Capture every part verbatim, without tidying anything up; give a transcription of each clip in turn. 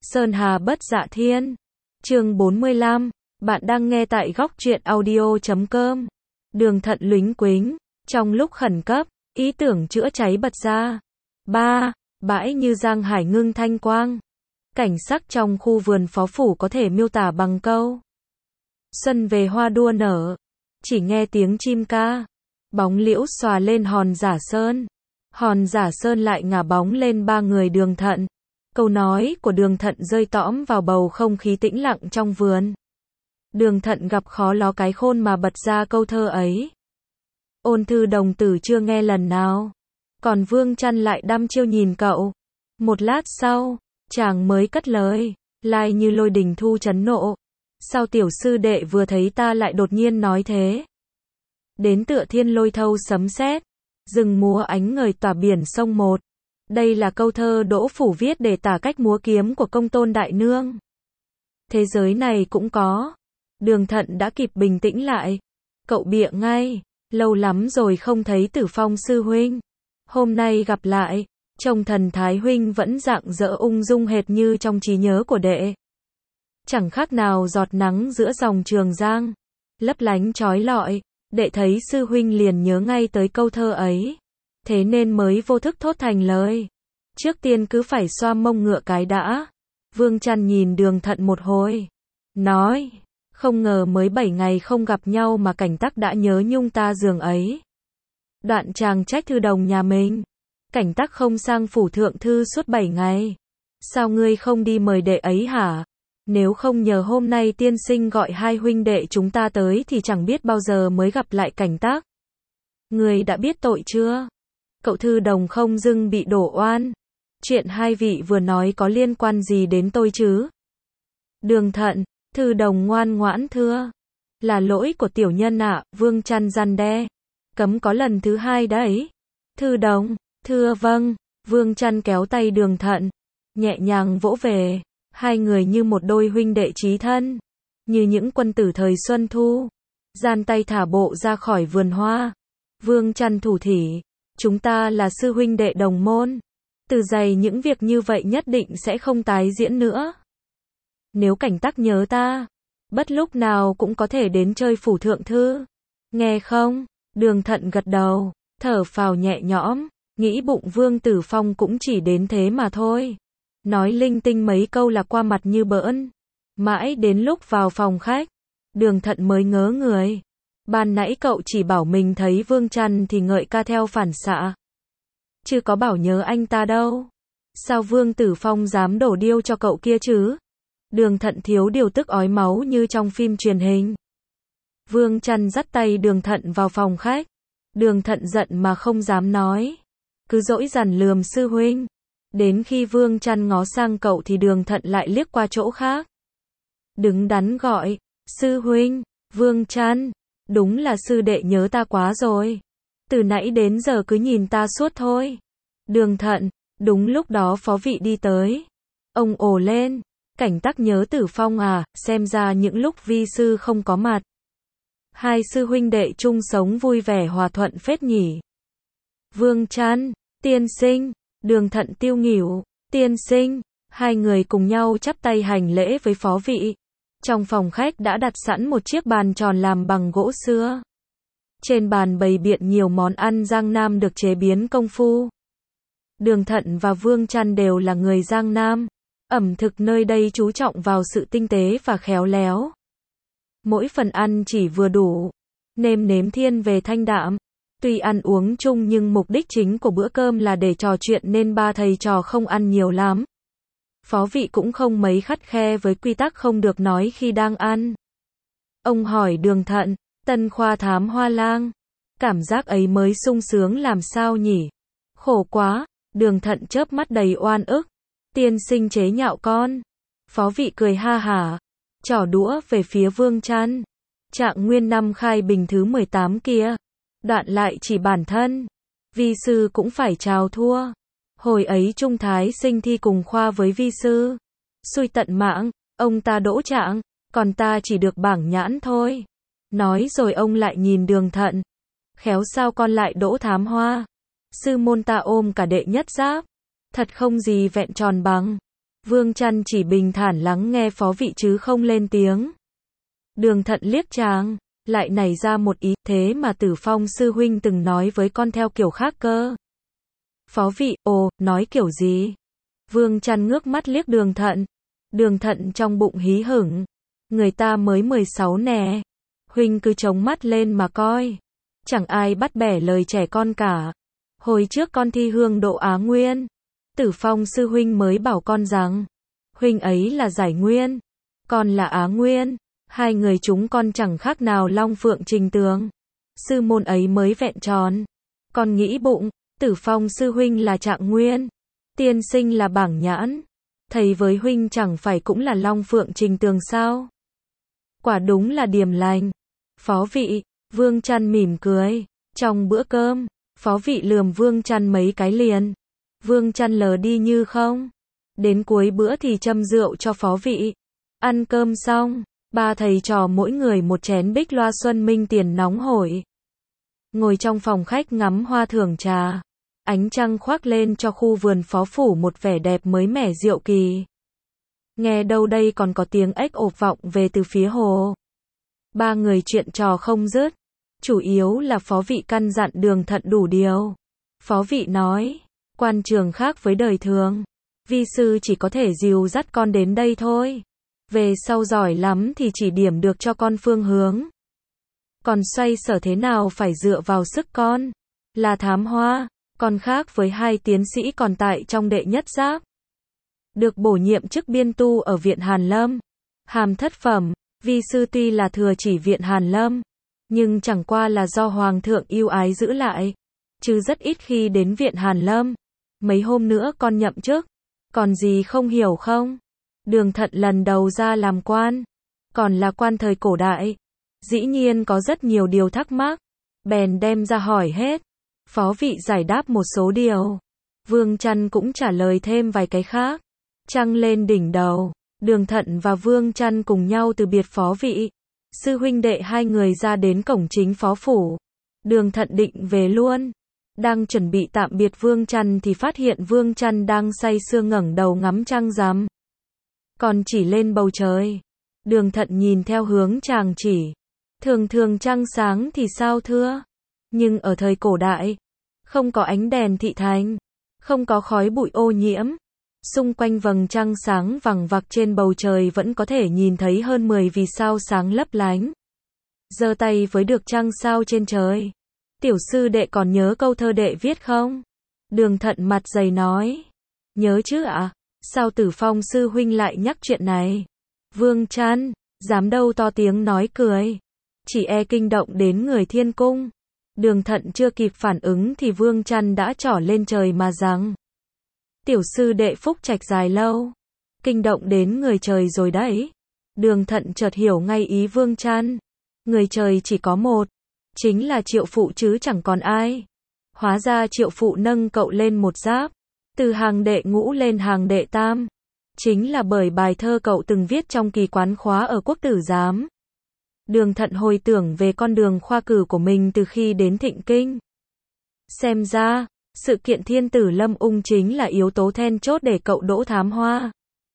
Sơn Hà bất dạ thiên. Chương bốn mươi lăm. Bạn đang nghe tại góc truyện audio chấm com. Đường Thận lúnh quính. Trong lúc khẩn cấp, ý tưởng chữa cháy bật ra. ba. Bãi như giang hải ngưng thanh quang. Cảnh sắc trong khu vườn phó phủ có thể miêu tả bằng câu: xuân về hoa đua nở. Chỉ nghe tiếng chim ca. Bóng liễu xòa lên hòn giả sơn. Hòn giả sơn lại ngả bóng lên ba người Đường Thận. Câu nói của Đường Thận rơi tõm vào bầu không khí tĩnh lặng trong vườn. Đường Thận gặp khó ló cái khôn mà bật ra câu thơ ấy. Ôn Thư đồng tử chưa nghe lần nào. Còn Vương Chăn lại đăm chiêu nhìn cậu. Một lát sau, chàng mới cất lời, lai như lôi đình thu chấn nộ. Sao tiểu sư đệ vừa thấy ta lại đột nhiên nói thế? Đến tựa thiên lôi thâu sấm sét, rừng múa ánh ngời tỏa biển sông một. Đây là câu thơ Đỗ Phủ viết để tả cách múa kiếm của Công Tôn Đại Nương. Thế giới này cũng có. Đường Thận đã kịp bình tĩnh lại. Cậu bịa ngay, lâu lắm rồi không thấy Tử Phong sư huynh. Hôm nay gặp lại, trông thần thái huynh vẫn rạng rỡ ung dung hệt như trong trí nhớ của đệ. Chẳng khác nào giọt nắng giữa dòng Trường Giang, lấp lánh chói lọi. Đệ thấy sư huynh liền nhớ ngay tới câu thơ ấy, thế nên mới vô thức thốt thành lời. Trước tiên cứ phải xoa mông ngựa cái đã. Vương Chăn nhìn Đường Thận một hồi, nói, không ngờ mới bảy ngày không gặp nhau mà Cảnh Tắc đã nhớ nhung ta giường ấy. Đoạn chàng trách Thư đồng nhà mình, Cảnh Tắc không sang phủ thượng thư suốt bảy ngày. Sao ngươi không đi mời đệ ấy hả? Nếu không nhờ hôm nay tiên sinh gọi hai huynh đệ chúng ta tới thì chẳng biết bao giờ mới gặp lại Cảnh Tắc. Ngươi đã biết tội chưa? Cậu Thư đồng không dưng bị đổ oan. Chuyện hai vị vừa nói có liên quan gì đến tôi chứ? Đường Thận, Thư đồng ngoan ngoãn thưa. Là lỗi của tiểu nhân ạ. Vương Chăn răn đe. Cấm có lần thứ hai đấy. Thư đồng, thưa vâng. Vương Chăn kéo tay Đường Thận, nhẹ nhàng vỗ về. Hai người như một đôi huynh đệ chí thân, như những quân tử thời xuân thu. Gian tay thả bộ ra khỏi vườn hoa. Vương Chăn thủ thỉ, chúng ta là sư huynh đệ đồng môn. Từ giày những việc như vậy nhất định sẽ không tái diễn nữa. Nếu Cảnh Tắc nhớ ta, bất lúc nào cũng có thể đến chơi phủ thượng thư. Nghe không? Đường Thận gật đầu, thở phào nhẹ nhõm, nghĩ bụng Vương Tử Phong cũng chỉ đến thế mà thôi. Nói linh tinh mấy câu là qua mặt như bỡn. Mãi đến lúc vào phòng khách, Đường Thận mới ngớ người. Ban nãy cậu chỉ bảo mình thấy Vương Chăn thì ngợi ca theo phản xạ, chứ có bảo nhớ anh ta đâu. Sao Vương Tử Phong dám đổ điêu cho cậu kia chứ? Đường Thận thiếu điều tức ói máu như trong phim truyền hình. Vương Chăn dắt tay Đường Thận vào phòng khách. Đường Thận giận mà không dám nói, cứ dỗi dằn lườm sư huynh. Đến khi Vương Chăn ngó sang cậu thì Đường Thận lại liếc qua chỗ khác. Đứng đắn gọi, sư huynh. Vương Chăn, đúng là sư đệ nhớ ta quá rồi. Từ nãy đến giờ cứ nhìn ta suốt thôi. Đường Thận, đúng lúc đó phó vị đi tới. Ông ồ lên, Cảnh Tắc nhớ Tử Phong à, xem ra những lúc vi sư không có mặt, hai sư huynh đệ chung sống vui vẻ hòa thuận phết nhỉ. Vương Chăn, tiên sinh. Đường Thận tiêu nghỉu, tiên sinh. Hai người cùng nhau chắp tay hành lễ với phó vị. Trong phòng khách đã đặt sẵn một chiếc bàn tròn làm bằng gỗ sưa. Trên bàn bày biện nhiều món ăn Giang Nam được chế biến công phu. Đường Thận và Vương Chăn đều là người Giang Nam. Ẩm thực nơi đây chú trọng vào sự tinh tế và khéo léo. Mỗi phần ăn chỉ vừa đủ, nêm nếm thiên về thanh đạm. Tuy ăn uống chung nhưng mục đích chính của bữa cơm là để trò chuyện nên ba thầy trò không ăn nhiều lắm. Phó vị cũng không mấy khắt khe với quy tắc không được nói khi đang ăn. Ông hỏi Đường Thận, tân khoa thám hoa lang, cảm giác ấy mới sung sướng làm sao nhỉ? Khổ quá. Đường Thận chớp mắt đầy oan ức. Tiên sinh chế nhạo con. Phó vị cười ha hả, trỏ đũa về phía Vương Chăn. Trạng nguyên năm khai bình thứ mười tám kia. Đoạn lại chỉ bản thân. Vi sư cũng phải chào thua. Hồi ấy Trung Thái sinh thi cùng khoa với vi sư. Xui tận mạng, ông ta đỗ trạng, còn ta chỉ được bảng nhãn thôi. Nói rồi ông lại nhìn Đường Thận. Khéo sao con lại đỗ thám hoa? Sư môn ta ôm cả đệ nhất giáp. Thật không gì vẹn tròn bằng. Vương Trăn chỉ bình thản lắng nghe phó vị chứ không lên tiếng. Đường Thận liếc chàng, lại nảy ra một ý, thế mà Tử Phong sư huynh từng nói với con theo kiểu khác cơ. Phó vị, ồ, nói kiểu gì? Vương Trăn ngước mắt liếc Đường Thận. Đường Thận trong bụng hí hửng. Người ta mới mười sáu nè. Huynh cứ chống mắt lên mà coi. Chẳng ai bắt bẻ lời trẻ con cả. Hồi trước con thi hương độ Á Nguyên. Tử Phong sư huynh mới bảo con rằng. Huynh ấy là giải nguyên. Con là Á Nguyên. Hai người chúng con chẳng khác nào Long Phượng Trình Tường. Sư môn ấy mới vẹn tròn. Con nghĩ bụng, Tử Phong sư huynh là Trạng Nguyên. Tiên sinh là Bảng Nhãn. Thầy với huynh chẳng phải cũng là Long Phượng Trình Tường sao? Quả đúng là điềm lành. Phó vị, Vương Trăn mỉm cười. Trong bữa cơm, phó vị lườm Vương Trăn mấy cái liền. Vương Trăn lờ đi như không. Đến cuối bữa thì châm rượu cho phó vị. Ăn cơm xong, ba thầy trò mỗi người một chén bích loa xuân minh tiền nóng hổi. Ngồi trong phòng khách ngắm hoa thưởng trà. Ánh trăng khoác lên cho khu vườn phó phủ một vẻ đẹp mới mẻ diệu kỳ. Nghe đâu đây còn có tiếng ếch ộp vọng về từ phía hồ. Ba người chuyện trò không dứt. Chủ yếu là phó vị căn dặn Đường Thận đủ điều. Phó vị nói, quan trường khác với đời thường. Vi sư chỉ có thể dìu dắt con đến đây thôi. Về sau giỏi lắm thì chỉ điểm được cho con phương hướng. Còn xoay sở thế nào phải dựa vào sức con. Là thám hoa, còn khác với hai tiến sĩ còn tại trong đệ nhất giáp. Được bổ nhiệm chức biên tu ở viện Hàn Lâm. Hàm thất phẩm, vi sư tuy là thừa chỉ viện Hàn Lâm. Nhưng chẳng qua là do Hoàng thượng yêu ái giữ lại. Chứ rất ít khi đến viện Hàn Lâm. Mấy hôm nữa con nhậm chức. Còn gì không hiểu không? Đường Thận lần đầu ra làm quan. Còn là quan thời cổ đại. Dĩ nhiên có rất nhiều điều thắc mắc. Bèn đem ra hỏi hết. Phó vị giải đáp một số điều. Vương Trăn cũng trả lời thêm vài cái khác. Trăng lên đỉnh đầu. Đường Thận và Vương Trăn cùng nhau từ biệt phó vị. Sư huynh đệ hai người ra đến cổng chính phó phủ. Đường Thận định về luôn. Đang chuẩn bị tạm biệt Vương Trăn thì phát hiện Vương Trăn đang say sưa ngẩng đầu ngắm trăng rằm. Còn chỉ lên bầu trời. Đường Thận nhìn theo hướng chàng chỉ. Thường thường trăng sáng thì sao thưa? Nhưng ở thời cổ đại, không có ánh đèn thị thành, không có khói bụi ô nhiễm. Xung quanh vầng trăng sáng vằng vặc trên bầu trời vẫn có thể nhìn thấy hơn mười vì sao sáng lấp lánh. Giơ tay với được trăng sao trên trời. Tiểu sư đệ còn nhớ câu thơ đệ viết không? Đường Thận mặt dày nói. Nhớ chứ ạ? À? Sao Tử Phong sư huynh lại nhắc chuyện này? Vương Trăn, dám đâu to tiếng nói cười. Chỉ e kinh động đến người thiên cung. Đường Thận chưa kịp phản ứng thì Vương Trăn đã trỏ lên trời mà rằng. Tiểu sư đệ phúc trạch dài lâu. Kinh động đến người trời rồi đấy. Đường Thận chợt hiểu ngay ý Vương Trăn. Người trời chỉ có một. Chính là Triệu Phụ chứ chẳng còn ai. Hóa ra Triệu Phụ nâng cậu lên một giáp. Từ hàng đệ ngũ lên hàng đệ tam. Chính là bởi bài thơ cậu từng viết trong kỳ quán khóa ở Quốc Tử Giám. Đường Thận hồi tưởng về con đường khoa cử của mình từ khi đến Thịnh Kinh. Xem ra, sự kiện Thiên Tử Lâm Ung chính là yếu tố then chốt để cậu đỗ thám hoa.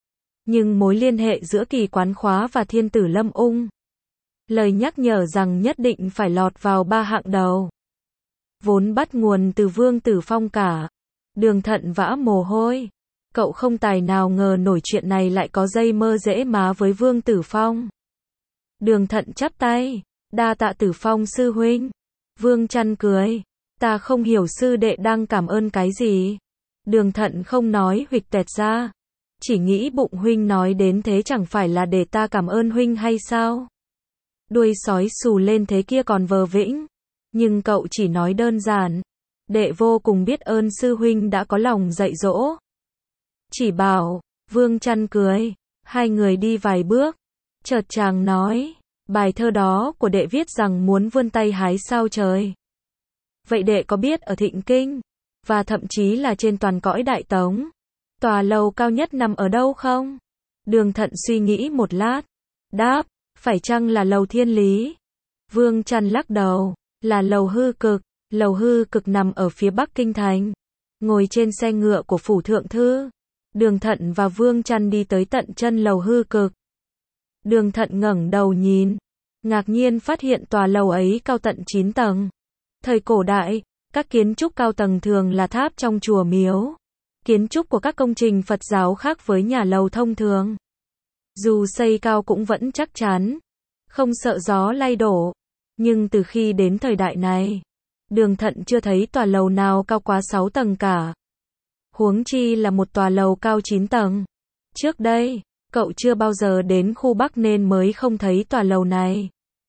Nhưng mối liên hệ giữa kỳ quán khóa và Thiên Tử Lâm Ung. Lời nhắc nhở rằng nhất định phải lọt vào ba hạng đầu. Vốn bắt nguồn từ Vương Tử Phong cả. Đường Thận vã mồ hôi. Cậu không tài nào ngờ nổi chuyện này lại có dây mơ dễ má với Vương Tử Phong. Đường Thận chắp tay. Đa tạ Tử Phong sư huynh. Vương Trăn cười. Ta không hiểu sư đệ đang cảm ơn cái gì. Đường Thận không nói huỵch toẹt ra. Chỉ nghĩ bụng huynh nói đến thế chẳng phải là để ta cảm ơn huynh hay sao? Đuôi sói xù lên thế kia còn vờ vĩnh. Nhưng cậu chỉ nói đơn giản. Đệ vô cùng biết ơn sư huynh đã có lòng dạy dỗ. Chỉ bảo. Vương Trăn cười. Hai người đi vài bước. Chợt chàng nói. Bài thơ đó của đệ viết rằng muốn vươn tay hái sao trời. Vậy đệ có biết ở Thịnh Kinh, và thậm chí là trên toàn cõi Đại Tống, tòa lầu cao nhất nằm ở đâu không? Đường Thận suy nghĩ một lát. Đáp, phải chăng là lầu Thiên Lý? Vương Trăn lắc đầu, là lầu Hư Cực. Lầu Hư Cực nằm ở phía bắc kinh thành. Ngồi trên xe ngựa của phủ thượng thư, Đường Thận và Vương Chăn đi tới tận chân lầu hư cực. Đường Thận ngẩng đầu nhìn, ngạc nhiên phát hiện tòa lầu ấy cao tận chín tầng. Thời cổ đại, các kiến trúc cao tầng thường là tháp trong chùa miếu. Kiến trúc của các công trình Phật giáo khác với nhà lầu thông thường. Dù xây cao cũng vẫn chắc chắn, không sợ gió lay đổ. Nhưng từ khi đến thời đại này, Đường Thận chưa thấy tòa lầu nào cao quá sáu tầng cả. Huống chi là một tòa lầu cao chín tầng. Trước đây, cậu chưa bao giờ đến khu Bắc nên mới không thấy tòa lầu này.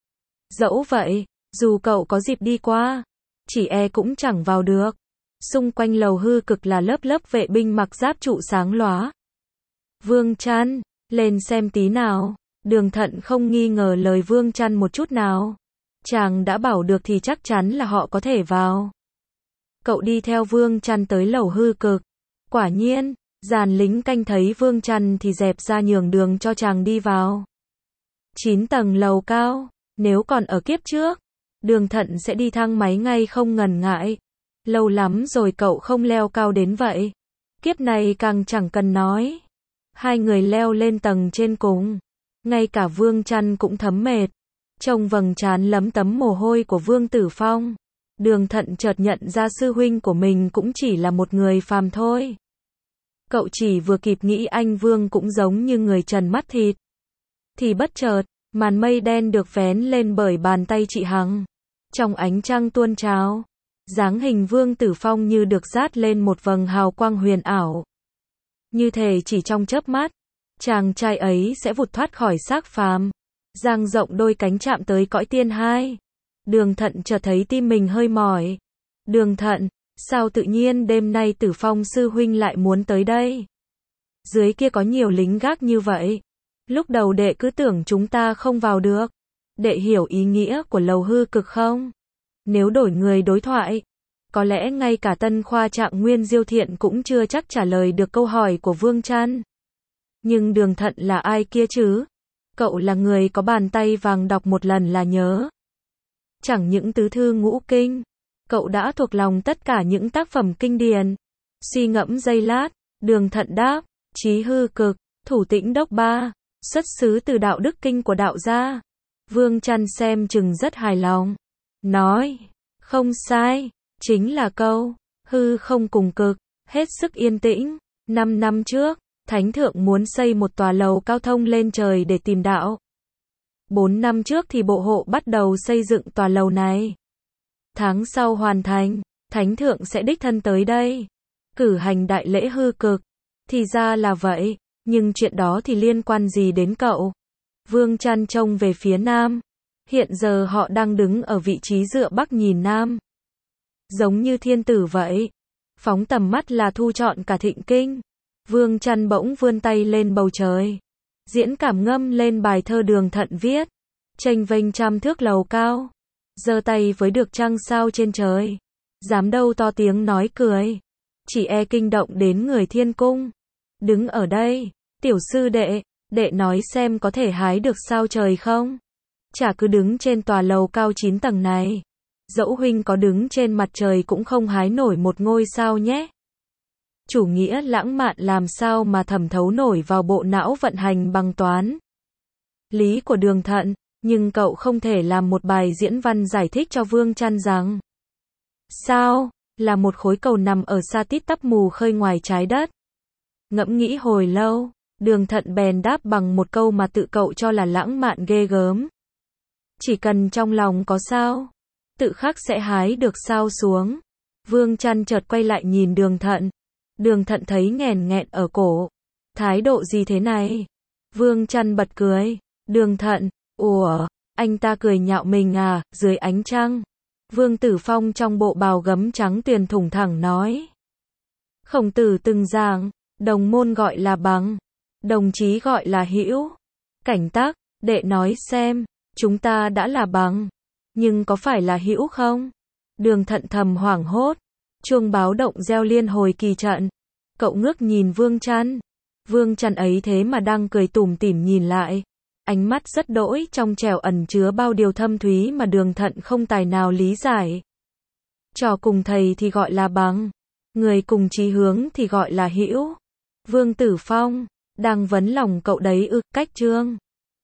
Dẫu vậy, dù cậu có dịp đi qua, chỉ e cũng chẳng vào được. Xung quanh lầu hư cực là lớp lớp vệ binh mặc giáp trụ sáng lóa. Vương Chăn, lên xem tí nào. Đường Thận không nghi ngờ lời Vương Chăn một chút nào. Chàng đã bảo được thì chắc chắn là họ có thể vào. Cậu đi theo Vương Chăn tới lầu hư cực. Quả nhiên, dàn lính canh thấy Vương Chăn thì dẹp ra nhường đường cho chàng đi vào. chín tầng lầu cao, nếu còn ở kiếp trước, Đường Thận sẽ đi thang máy ngay không ngần ngại. Lâu lắm rồi cậu không leo cao đến vậy. Kiếp này càng chẳng cần nói. Hai người leo lên tầng trên cùng. Ngay cả Vương Chăn cũng thấm mệt. Trông vầng trán lấm tấm mồ hôi của Vương Tử Phong. Đường Thận chợt nhận ra sư huynh của mình cũng chỉ là một người phàm thôi. Cậu chỉ vừa kịp nghĩ anh Vương cũng giống như người trần mắt thịt. Thì bất chợt, màn mây đen được vén lên bởi bàn tay chị Hằng. Trong ánh trăng tuôn trào, dáng hình Vương Tử Phong như được dát lên một vầng hào quang huyền ảo. Như thể chỉ trong chớp mắt, chàng trai ấy sẽ vụt thoát khỏi xác phàm, dang rộng đôi cánh chạm tới cõi tiên hai. Đường Thận chợt thấy tim mình hơi mỏi. Đường Thận, sao tự nhiên đêm nay Tử Phong sư huynh lại muốn tới đây? Dưới kia có nhiều lính gác như vậy. Lúc đầu đệ cứ tưởng chúng ta không vào được. Đệ hiểu ý nghĩa của lầu hư cực không? Nếu đổi người đối thoại, có lẽ ngay cả Tân Khoa Trạng Nguyên Diêu Thiện cũng chưa chắc trả lời được câu hỏi của Vương Chăn. Nhưng Đường Thận là ai kia chứ? Cậu là người có bàn tay vàng đọc một lần là nhớ. Chẳng những tứ thư ngũ kinh, cậu đã thuộc lòng tất cả những tác phẩm kinh điển. Suy ngẫm giây lát, Đường Thận đáp, chí hư cực, thủ tĩnh đốc ba, xuất xứ từ đạo đức kinh của đạo gia. Vương Chăn xem chừng rất hài lòng. Nói, không sai, chính là câu, hư không cùng cực, hết sức yên tĩnh. Năm năm trước, Thánh Thượng muốn xây một tòa lầu cao thông lên trời để tìm đạo. Bốn năm trước thì bộ hộ bắt đầu xây dựng tòa lầu này. Tháng sau hoàn thành, Thánh Thượng sẽ đích thân tới đây, cử hành đại lễ hư cực. Thì ra là vậy, nhưng chuyện đó thì liên quan gì đến cậu? Vương Chăn trông về phía nam. Hiện giờ họ đang đứng ở vị trí dựa bắc nhìn nam. Giống như thiên tử vậy. Phóng tầm mắt là thu trọn cả thịnh kinh. Vương Chăn bỗng vươn tay lên bầu trời. Diễn cảm ngâm lên bài thơ Đường Thận viết. Chênh vênh trăm thước lầu cao. Giơ tay với được trăng sao trên trời. Dám đâu to tiếng nói cười. Chỉ e kinh động đến người thiên cung. Đứng ở đây, tiểu sư đệ, đệ nói xem có thể hái được sao trời không? Chả cứ đứng trên tòa lầu cao chín tầng này. Dẫu huynh có đứng trên mặt trời cũng không hái nổi một ngôi sao nhé. Chủ nghĩa lãng mạn làm sao mà thẩm thấu nổi vào bộ não vận hành bằng toán lý của Đường Thận, nhưng cậu không thể làm một bài diễn văn giải thích cho Vương Chăn rằng sao là một khối cầu nằm ở xa tít tắp mù khơi ngoài trái đất. Ngẫm nghĩ hồi lâu, Đường Thận bèn đáp bằng một câu mà tự cậu cho là lãng mạn ghê gớm. Chỉ cần trong lòng có sao, tự khắc sẽ hái được sao xuống. Vương Chăn chợt quay lại nhìn Đường Thận. Đường Thận thấy nghẹn nghẹn ở cổ. Thái độ gì thế này? Vương Chăn bật cười. Đường Thận, ủa, anh ta cười nhạo mình à, dưới ánh trăng. Vương Tử Phong trong bộ bào gấm trắng tuyền thủng thẳng nói. Khổng Tử từng giảng, đồng môn gọi là bằng, đồng chí gọi là hữu. Cảnh tác, đệ nói xem, chúng ta đã là bằng, nhưng có phải là hữu không? Đường Thận thầm hoảng hốt. Chuông báo động reo liên hồi kỳ trận. Cậu ngước nhìn Vương Chăn. Vương Chăn ấy thế mà đang cười tủm tỉm nhìn lại. Ánh mắt rất đỗi trong trẻo ẩn chứa bao điều thâm thúy mà Đường Thận không tài nào lý giải. Trò cùng thầy thì gọi là bằng, người cùng chí hướng thì gọi là hữu. Vương Tử Phong, đang vấn lòng cậu đấy ư, cách Trương